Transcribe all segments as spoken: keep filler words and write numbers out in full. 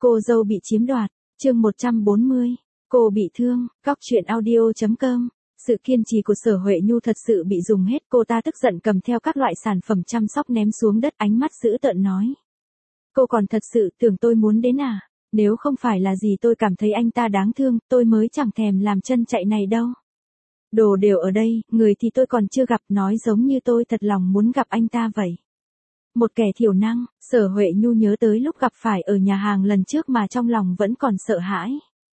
Cô dâu bị chiếm đoạt, chương một trăm bốn mươi, cô bị thương, góc truyện audio chấm com. Sự kiên trì của Sở Huệ Nhu thật sự bị dùng hết, cô ta tức giận cầm theo các loại sản phẩm chăm sóc ném xuống đất, ánh mắt dữ tợn nói. Cô còn thật sự tưởng tôi muốn đến à? Nếu không phải là gì tôi cảm thấy anh ta đáng thương, tôi mới chẳng thèm làm chân chạy này đâu. Đồ đều ở đây, người thì tôi còn chưa gặp, nói giống như tôi thật lòng muốn gặp anh ta vậy. Một kẻ thiểu năng, Sở Huệ Nhu nhớ tới lúc gặp phải ở nhà hàng lần trước mà trong lòng vẫn còn sợ hãi.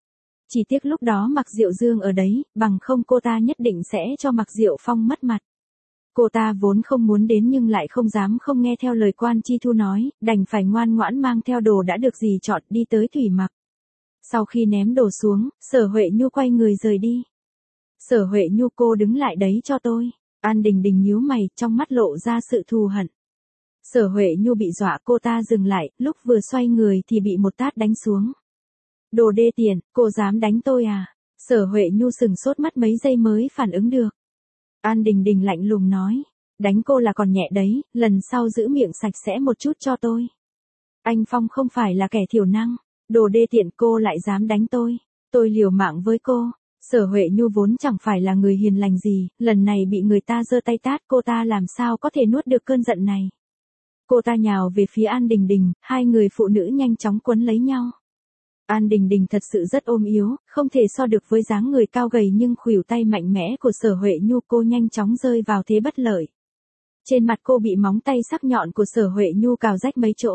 Chỉ tiếc lúc đó Mạc Diệu Dương ở đấy, bằng không cô ta nhất định sẽ cho Mạc Diệu Phong mất mặt. Cô ta vốn không muốn đến nhưng lại không dám không nghe theo lời Quan Chi Thu nói, đành phải ngoan ngoãn mang theo đồ đã được dì chọn đi tới Thủy Mặc. Sau khi ném đồ xuống, Sở Huệ Nhu quay người rời đi. Sở Huệ Nhu, cô đứng lại đấy cho tôi. An Đình Đình nhíu mày, trong mắt lộ ra sự thù hận. Sở Huệ Nhu bị dọa, cô ta dừng lại, lúc vừa xoay người thì bị một tát đánh xuống. Đồ đê tiện, cô dám đánh tôi à? Sở Huệ Nhu sừng sốt mất mấy giây mới phản ứng được. An Đình Đình lạnh lùng nói, đánh cô là còn nhẹ đấy, lần sau giữ miệng sạch sẽ một chút cho tôi. Anh Phong không phải là kẻ thiểu năng, đồ đê tiện, cô lại dám đánh tôi. Tôi liều mạng với cô. Sở Huệ Nhu vốn chẳng phải là người hiền lành gì, lần này bị người ta giơ tay tát, cô ta làm sao có thể nuốt được cơn giận này. Cô ta nhào về phía An Đình Đình, hai người phụ nữ nhanh chóng quấn lấy nhau. An Đình Đình thật sự rất ôm yếu, không thể so được với dáng người cao gầy nhưng khuỷu tay mạnh mẽ của Sở Huệ Nhu, cô nhanh chóng rơi vào thế bất lợi. Trên mặt cô bị móng tay sắc nhọn của Sở Huệ Nhu cào rách mấy chỗ.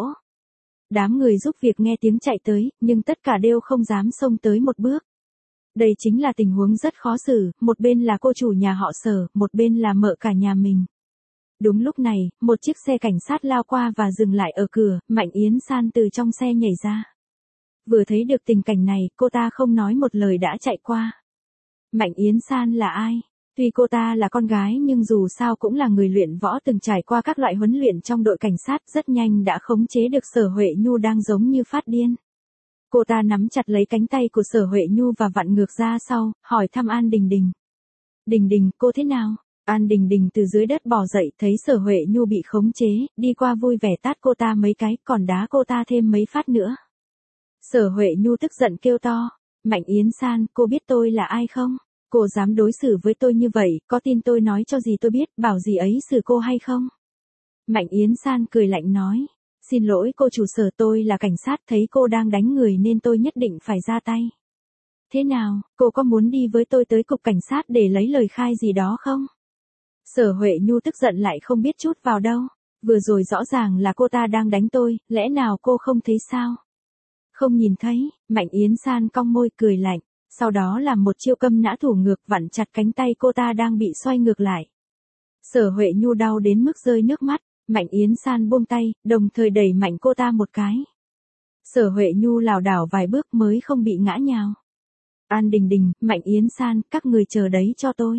Đám người giúp việc nghe tiếng chạy tới, nhưng tất cả đều không dám xông tới một bước. Đây chính là tình huống rất khó xử, một bên là cô chủ nhà họ Sở, một bên là mợ cả nhà mình. Đúng lúc này, một chiếc xe cảnh sát lao qua và dừng lại ở cửa, Mạnh Yến San từ trong xe nhảy ra. Vừa thấy được tình cảnh này, cô ta không nói một lời đã chạy qua. Mạnh Yến San là ai? Tuy cô ta là con gái nhưng dù sao cũng là người luyện võ từng trải qua các loại huấn luyện trong đội cảnh sát, rất nhanh đã khống chế được Sở Huệ Nhu đang giống như phát điên. Cô ta nắm chặt lấy cánh tay của Sở Huệ Nhu và vặn ngược ra sau, hỏi thăm An Đình Đình. Đình Đình, cô thế nào? An Đình Đình từ dưới đất bò dậy, thấy Sở Huệ Nhu bị khống chế, đi qua vui vẻ tát cô ta mấy cái, còn đá cô ta thêm mấy phát nữa. Sở Huệ Nhu tức giận kêu to, Mạnh Yến San, cô biết tôi là ai không? Cô dám đối xử với tôi như vậy, có tin tôi nói cho dì tôi biết, bảo dì ấy xử cô hay không? Mạnh Yến San cười lạnh nói, xin lỗi cô chủ Sở, tôi là cảnh sát, thấy cô đang đánh người nên tôi nhất định phải ra tay. Thế nào, cô có muốn đi với tôi tới cục cảnh sát để lấy lời khai gì đó không? Sở Huệ Nhu tức giận lại không biết chút vào đâu, vừa rồi rõ ràng là cô ta đang đánh tôi, lẽ nào cô không thấy sao? Không nhìn thấy, Mạnh Yến San cong môi cười lạnh, sau đó làm một chiêu câm nã thủ ngược, vặn chặt cánh tay cô ta đang bị xoay ngược lại. Sở Huệ Nhu đau đến mức rơi nước mắt, Mạnh Yến San buông tay, đồng thời đẩy mạnh cô ta một cái. Sở Huệ Nhu lảo đảo vài bước mới không bị ngã nhào. An Đình Đình, Mạnh Yến San, các người chờ đấy cho tôi.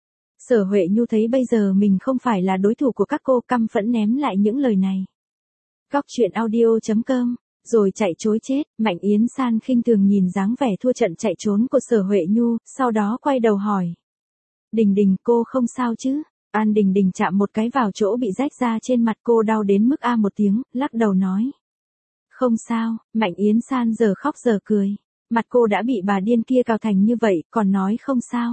Sở Huệ Nhu thấy bây giờ mình không phải là đối thủ của các cô, căm phẫn ném lại những lời này. Góc truyện audio chấm com, rồi chạy trối chết. Mạnh Yến San khinh thường nhìn dáng vẻ thua trận chạy trốn của Sở Huệ Nhu, sau đó quay đầu hỏi. Đình Đình, cô không sao chứ? An Đình Đình chạm một cái vào chỗ bị rách ra trên mặt, cô đau đến mức a một tiếng, lắc đầu nói. Không sao. Mạnh Yến San giờ khóc giờ cười. Mặt cô đã bị bà điên kia cào thành như vậy, còn nói không sao.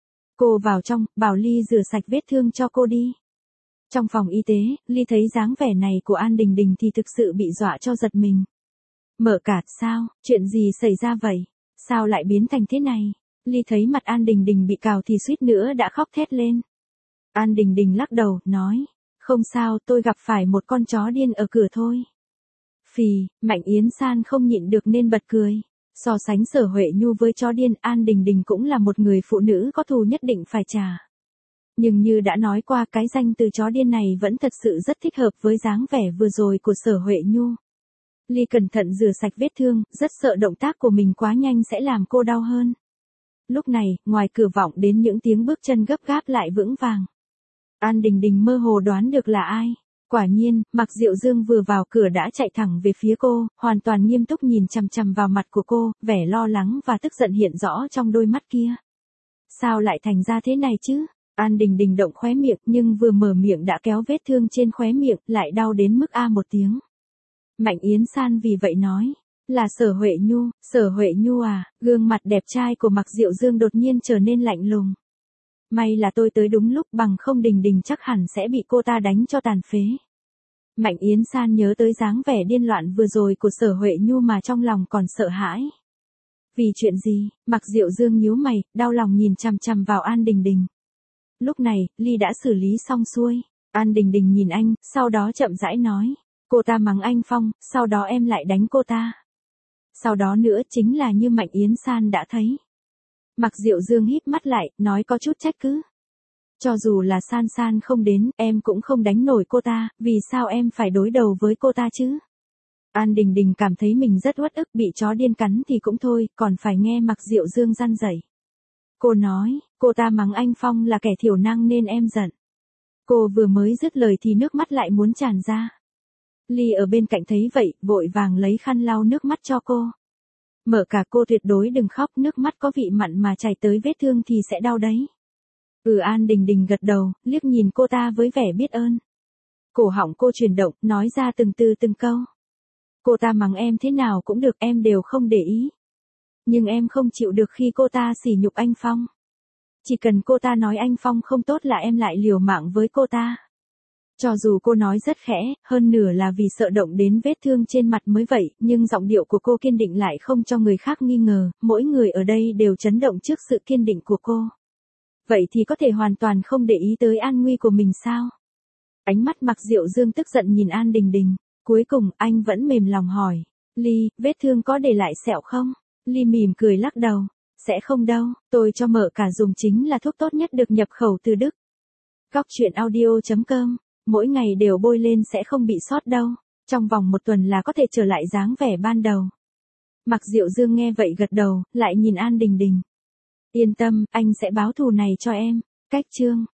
Cô vào trong, bảo Ly rửa sạch vết thương cho cô đi. Trong phòng y tế, Ly thấy dáng vẻ này của An Đình Đình thì thực sự bị dọa cho giật mình. Mợ cả, sao, chuyện gì xảy ra vậy? Sao lại biến thành thế này? Ly thấy mặt An Đình Đình bị cào thì suýt nữa đã khóc thét lên. An Đình Đình lắc đầu, nói, không sao, tôi gặp phải một con chó điên ở cửa thôi. Phì, Mạnh Yến San không nhịn được nên bật cười. So sánh Sở Huệ Nhu với chó điên, An Đình Đình cũng là một người phụ nữ có thù nhất định phải trả. Nhưng như đã nói qua, cái danh từ chó điên này vẫn thật sự rất thích hợp với dáng vẻ vừa rồi của Sở Huệ Nhu. Ly cẩn thận rửa sạch vết thương, rất sợ động tác của mình quá nhanh sẽ làm cô đau hơn. Lúc này, ngoài cửa vọng đến những tiếng bước chân gấp gáp lại vững vàng. An Đình Đình mơ hồ đoán được là ai. Quả nhiên, Mạc Diệu Dương vừa vào cửa đã chạy thẳng về phía cô, hoàn toàn nghiêm túc nhìn chằm chằm vào mặt của cô, vẻ lo lắng và tức giận hiện rõ trong đôi mắt kia. Sao lại thành ra thế này chứ? An Đình Đình động khóe miệng, nhưng vừa mở miệng đã kéo vết thương trên khóe miệng, lại đau đến mức a một tiếng. Mạnh Yến San vì vậy nói, Là Sở Huệ Nhu, Sở Huệ Nhu à, gương mặt đẹp trai của Mạc Diệu Dương đột nhiên trở nên lạnh lùng. May là tôi tới đúng lúc, bằng không Đình Đình chắc hẳn sẽ bị cô ta đánh cho tàn phế. Mạnh Yến San nhớ tới dáng vẻ điên loạn vừa rồi của Sở Huệ Nhu mà trong lòng còn sợ hãi. Vì chuyện gì? Mạc Diệu Dương nhíu mày, đau lòng nhìn chằm chằm vào An Đình Đình. Lúc này, Ly đã xử lý xong xuôi. An Đình Đình nhìn anh, sau đó chậm rãi nói. Cô ta mắng anh Phong, sau đó em lại đánh cô ta. Sau đó nữa chính là như Mạnh Yến San đã thấy. Mạc Diệu Dương híp mắt lại, nói có chút trách cứ. Cho dù là San San không đến, em cũng không đánh nổi cô ta, vì sao em phải đối đầu với cô ta chứ? An Đình Đình cảm thấy mình rất uất ức, bị chó điên cắn thì cũng thôi, còn phải nghe Mạc Diệu Dương răn rẩy. Cô nói, cô ta mắng anh Phong là kẻ thiểu năng nên em giận. Cô vừa mới dứt lời thì nước mắt lại muốn tràn ra. Ly ở bên cạnh thấy vậy, vội vàng lấy khăn lau nước mắt cho cô. Mở cả cô tuyệt đối đừng khóc, nước mắt có vị mặn mà chảy tới vết thương thì sẽ đau đấy. Ừ, An Đình Đình gật đầu, liếc nhìn cô ta với vẻ biết ơn. Cổ họng cô chuyển động, nói ra từng từ từng câu. Cô ta mắng em thế nào cũng được, em đều không để ý. Nhưng em không chịu được khi cô ta sỉ nhục anh Phong. Chỉ cần cô ta nói anh Phong không tốt là em lại liều mạng với cô ta. Cho dù cô nói rất khẽ, hơn nửa là vì sợ động đến vết thương trên mặt mới vậy, nhưng giọng điệu của cô kiên định lại không cho người khác nghi ngờ, mỗi người ở đây đều chấn động trước sự kiên định của cô. Vậy thì có thể hoàn toàn không để ý tới an nguy của mình sao? Ánh mắt Mạc Diệu Dương tức giận nhìn An Đình Đình, cuối cùng anh vẫn mềm lòng hỏi, Ly, vết thương có để lại sẹo không? Ly mỉm cười lắc đầu, sẽ không đâu, tôi cho mợ cả dùng chính là thuốc tốt nhất được nhập khẩu từ Đức. Góc truyện audio chấm com, mỗi ngày đều bôi lên sẽ không bị sót đâu, trong vòng một tuần là có thể trở lại dáng vẻ ban đầu. Mạc Diệu Dương nghe vậy gật đầu, lại nhìn An Đình Đình. Yên tâm, anh sẽ báo thù này cho em. Cách chương